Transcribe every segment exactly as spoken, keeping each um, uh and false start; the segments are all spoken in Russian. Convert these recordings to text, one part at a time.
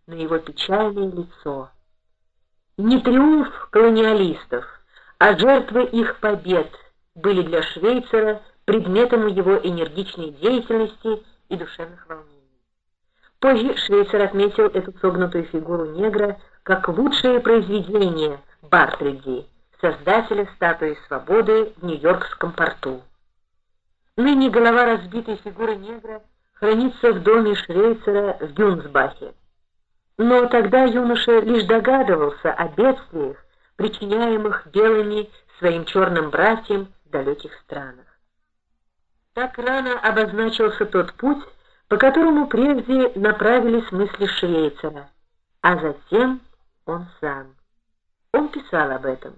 на его печальное лицо. Не триумф колониалистов, а жертвы их побед были для Швейцера предметом его энергичной деятельности и душевных волнений. Позже Швейцер отметил эту согнутую фигуру негра как лучшее произведение Бартольди, создателя статуи свободы в Нью-Йоркском порту. Ныне голова разбитой фигуры негра хранится в доме Швейцера в Гюнсбахе. Но тогда юноша лишь догадывался о бедствиях, причиняемых белыми своим черным братьям в далеких странах. Так рано обозначился тот путь, по которому прежде направились мысли Швейцера, а затем он сам. Он писал об этом.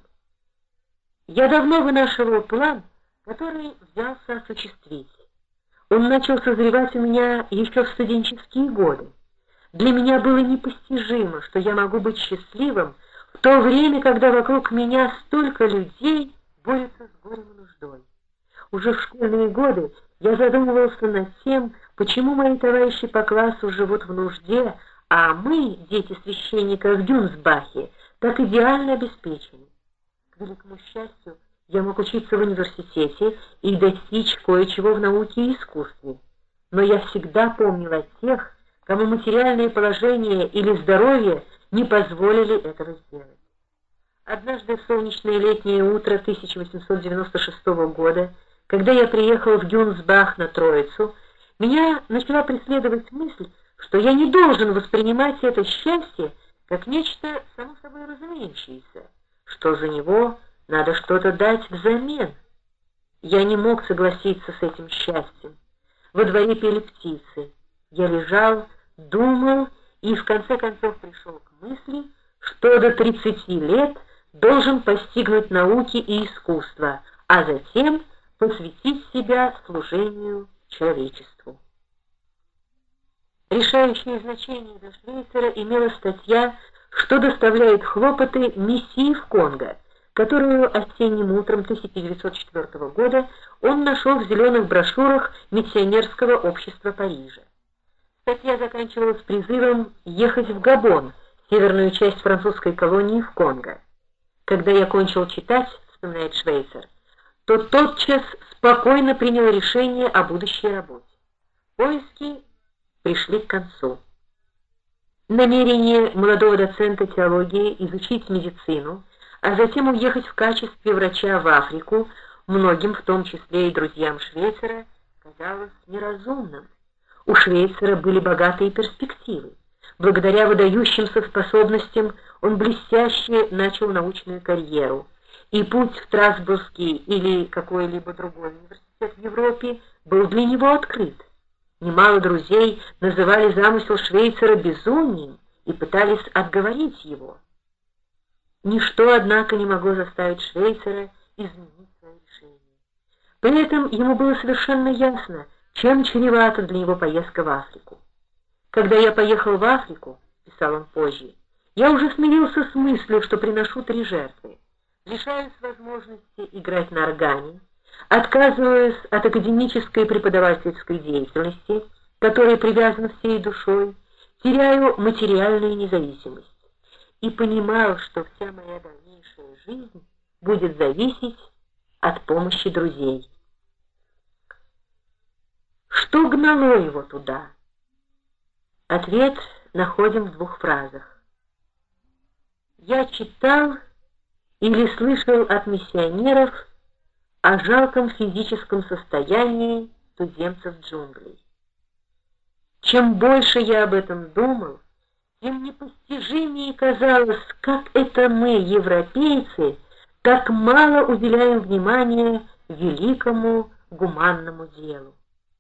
«Я давно вынашивал план, который взялся осуществить. Он начал созревать у меня еще в студенческие годы. Для меня было непостижимо, что я могу быть счастливым в то время, когда вокруг меня столько людей борются с горем и нуждой. Уже в школьные годы я задумывался над тем, почему мои товарищи по классу живут в нужде, а мы, дети священника в Гюнсбахе, так идеально обеспечены. К великому счастью, я мог учиться в университете и достичь кое-чего в науке и искусстве. Но я всегда помнил о тех, кому материальное положение или здоровье не позволили этого сделать. Однажды в солнечное летнее утро тысяча восемьсот девяносто шестого года, когда я приехал в Гюнсбах на Троицу, меня начала преследовать мысль, что я не должен воспринимать это счастье как нечто само собой разумеющееся, что за него надо что-то дать взамен. Я не мог согласиться с этим счастьем. Во дворе пели птицы. Я лежал, думал и в конце концов пришел к мысли, что до тридцати лет должен постигнуть науки и искусства, а затем посвятить себя служению человечеству. Решающее значение для Швейцера имела статья «Что доставляет хлопоты миссии в Конго», которую осенним утром тысяча девятьсот четвёртого года он нашел в зеленых брошюрах миссионерского общества Парижа. Статья заканчивалась призывом ехать в Габон, северную часть французской колонии в Конго. «Когда я кончил читать, — вспоминает Швейцер, — то тотчас спокойно принял решение о будущей работе. Поиски пришли к концу. Намерение молодого доцента теологии изучить медицину, а затем уехать в качестве врача в Африку, многим, в том числе и друзьям Швейцера, казалось неразумным. У Швейцера были богатые перспективы. Благодаря выдающимся способностям он блестяще начал научную карьеру, и путь в Страсбургский или какой-либо другой университет в Европе был для него открыт. Немало друзей называли замысел Швейцера безумием и пытались отговорить его. Ничто, однако, не могло заставить Швейцера изменить свое решение. При этом ему было совершенно ясно, чем чревата для него поездка в Африку. «Когда я поехал в Африку, — писал он позже, — я уже смирился с мыслью, что приношу три жертвы. Лишаюсь возможности играть на органе, отказываясь от академической преподавательской деятельности, к которой привязан всей душой, теряю материальную независимость и понимал, что вся моя дальнейшая жизнь будет зависеть от помощи друзей». Что гнало его туда? Ответ находим в двух фразах. «Я читал или слышал от миссионеров о жалком физическом состоянии туземцев джунглей. Чем больше я об этом думал, тем непостижимее казалось, как это мы, европейцы, так мало уделяем внимания великому гуманному делу».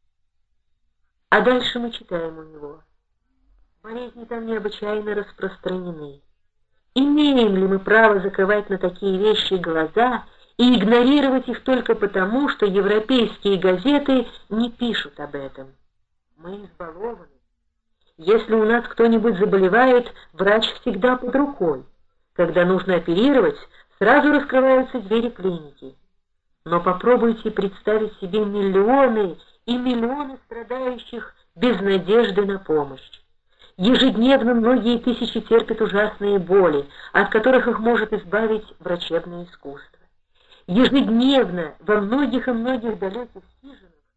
А дальше мы читаем у него: «Болезни там необычайно распространены. Имеем ли мы право закрывать на такие вещи глаза и игнорировать их только потому, что европейские газеты не пишут об этом? Мы избалованы. Если у нас кто-нибудь заболевает, врач всегда под рукой. Когда нужно оперировать, сразу раскрываются двери клиники. Но попробуйте представить себе миллионы и миллионы страдающих без надежды на помощь. Ежедневно многие тысячи терпят ужасные боли, от которых их может избавить врачебное искусство. Ежедневно во многих и многих далеких хижинах